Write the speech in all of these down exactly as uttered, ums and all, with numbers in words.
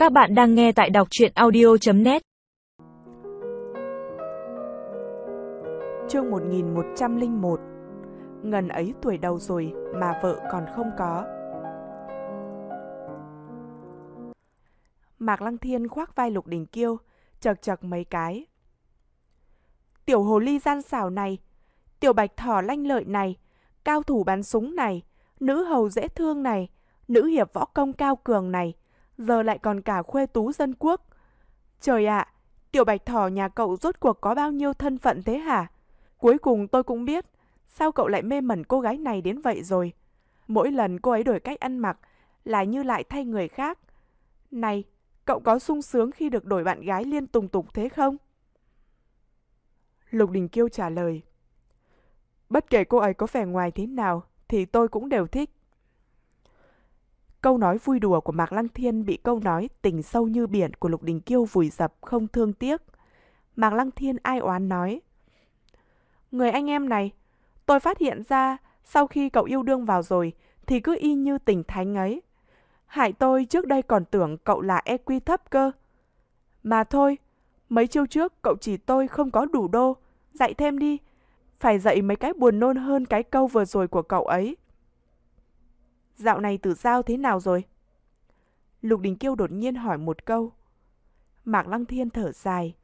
Các bạn đang nghe tại đọc truyện audio chấm net. Chương một nghìn một trăm lẻ một. Ngần ấy tuổi đầu rồi mà vợ còn không có. Mạc Lăng Thiên khoác vai Lục Đình Kiêu, chật chật mấy cái. Tiểu hồ ly gian xảo này, tiểu bạch thỏ lanh lợi này, cao thủ bắn súng này, nữ hầu dễ thương này, nữ hiệp võ công cao cường này, giờ lại còn cả khuê tú dân quốc. Trời ạ, à, tiểu bạch thỏ nhà cậu rốt cuộc có bao nhiêu thân phận thế hả? Cuối cùng tôi cũng biết, sao cậu lại mê mẩn cô gái này đến vậy rồi. Mỗi lần cô ấy đổi cách ăn mặc là như lại thay người khác. Này, cậu có sung sướng khi được đổi bạn gái liên tùng tục thế không? Lục Đình Kiêu trả lời. Bất kể cô ấy có vẻ ngoài thế nào thì tôi cũng đều thích. Câu nói vui đùa của Mạc Lăng Thiên bị câu nói tình sâu như biển của Lục Đình Kiêu vùi dập không thương tiếc. Mạc Lăng Thiên ai oán nói. Người anh em này, tôi phát hiện ra sau khi cậu yêu đương vào rồi thì cứ y như tình thánh ấy. Hại tôi trước đây còn tưởng cậu là e quy thấp cơ. Mà thôi, mấy chiêu trước cậu chỉ tôi không có đủ đô, dạy thêm đi. Phải dạy mấy cái buồn nôn hơn cái câu vừa rồi của cậu ấy. Dạo này Tử Giao thế nào rồi? Lục Đình Kiêu đột nhiên hỏi một câu. Mạc Lăng Thiên thở dài.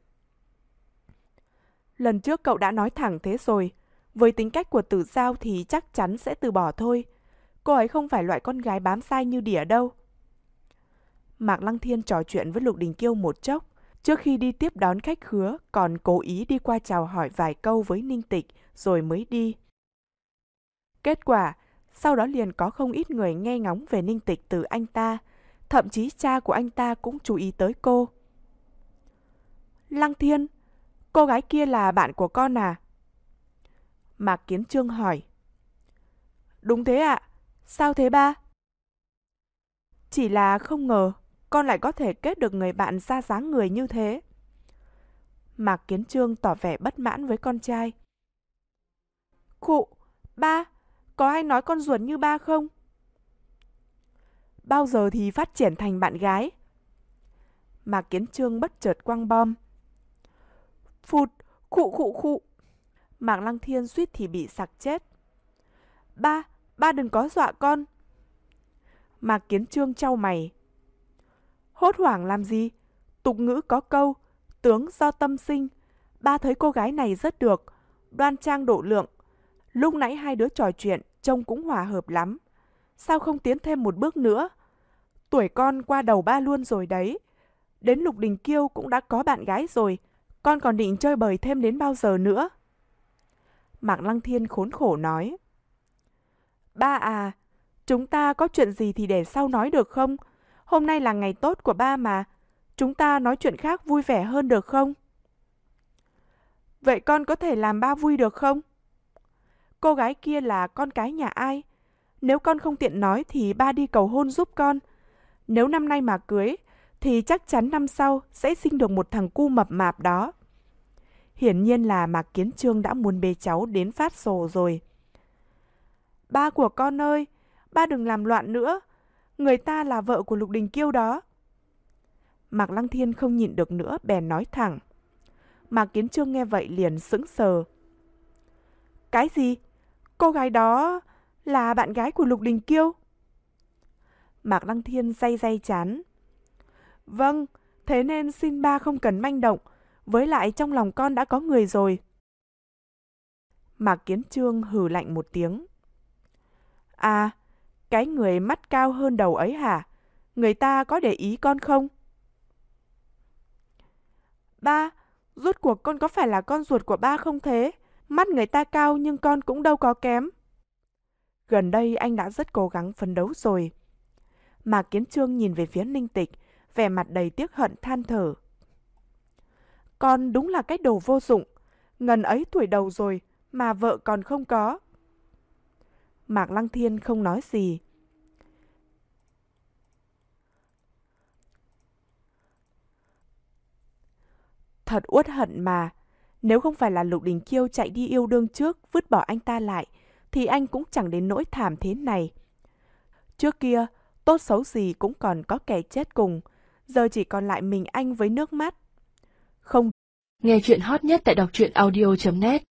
Lần trước cậu đã nói thẳng thế rồi. Với tính cách của Tử Giao thì chắc chắn sẽ từ bỏ thôi. Cô ấy không phải loại con gái bám sai như đỉa đâu. Mạc Lăng Thiên trò chuyện với Lục Đình Kiêu một chốc. Trước khi đi tiếp đón khách khứa, còn cố ý đi qua chào hỏi vài câu với Ninh Tịch rồi mới đi. Kết quả, sau đó liền có không ít người nghe ngóng về Ninh Tịch từ anh ta. Thậm chí cha của anh ta cũng chú ý tới cô. Lăng Thiên, cô gái kia là bạn của con à? Mạc Kiến Trương hỏi. Đúng thế ạ. Sao thế ba? Chỉ là không ngờ con lại có thể kết được người bạn ra dáng người như thế. Mạc Kiến Trương tỏ vẻ bất mãn với con trai. Khụ, ba, có ai nói con ruột như ba không? Bao giờ thì phát triển thành bạn gái? Mạc Kiến Trương bất chợt quăng bom. Phụt, khụ khụ khụ. Mạc Lăng Thiên suýt thì bị sặc chết. Ba, ba đừng có dọa con. Mạc Kiến Trương chau mày. Hốt hoảng làm gì? Tục ngữ có câu, tướng do tâm sinh. Ba thấy cô gái này rất được, đoan trang độ lượng. Lúc nãy hai đứa trò chuyện, trông cũng hòa hợp lắm. Sao không tiến thêm một bước nữa? Tuổi con qua đầu ba luôn rồi đấy. Đến Lục Đình Kiêu cũng đã có bạn gái rồi. Con còn định chơi bời thêm đến bao giờ nữa? Mạc Lăng Thiên khốn khổ nói. Ba à, chúng ta có chuyện gì thì để sau nói được không? Hôm nay là ngày tốt của ba mà. Chúng ta nói chuyện khác vui vẻ hơn được không? Vậy con có thể làm ba vui được không? Cô gái kia là con cái nhà ai? Nếu con không tiện nói thì ba đi cầu hôn giúp con. Nếu năm nay mà cưới thì chắc chắn năm sau sẽ sinh được một thằng cu mập mạp đó. Hiển nhiên là Mạc Kiến Trương đã muốn bế cháu đến phát sồ rồi. Ba của con ơi, ba đừng làm loạn nữa. Người ta là vợ của Lục Đình Kiêu đó. Mạc Lăng Thiên không nhịn được nữa bèn nói thẳng. Mạc Kiến Trương nghe vậy liền sững sờ. Cái gì? Cô gái đó là bạn gái của Lục Đình Kiêu? Mạc Lăng Thiên day day chán. Vâng, thế nên xin ba không cần manh động. Với lại trong lòng con đã có người rồi. Mạc Kiến Trương hừ lạnh một tiếng. À, cái người mắt cao hơn đầu ấy hả? Người ta có để ý con không? Ba, rốt cuộc con có phải là con ruột của ba không thế? Mắt người ta cao nhưng con cũng đâu có kém. Gần đây anh đã rất cố gắng phấn đấu rồi. Mạc Kiến Trương nhìn về phía Ninh Tịch, vẻ mặt đầy tiếc hận than thở. Con đúng là cái đồ vô dụng. Ngần ấy tuổi đầu rồi mà vợ còn không có. Mạc Lăng Thiên không nói gì. Thật uất hận mà. Nếu không phải là Lục Đình Kiêu chạy đi yêu đương trước, vứt bỏ anh ta lại, thì anh cũng chẳng đến nỗi thảm thế này. Trước kia, tốt xấu gì cũng còn có kẻ chết cùng. giờ chỉ còn lại mình anh với nước mắt. Không. Nghe chuyện hot nhất tại đọc truyện audio chấm net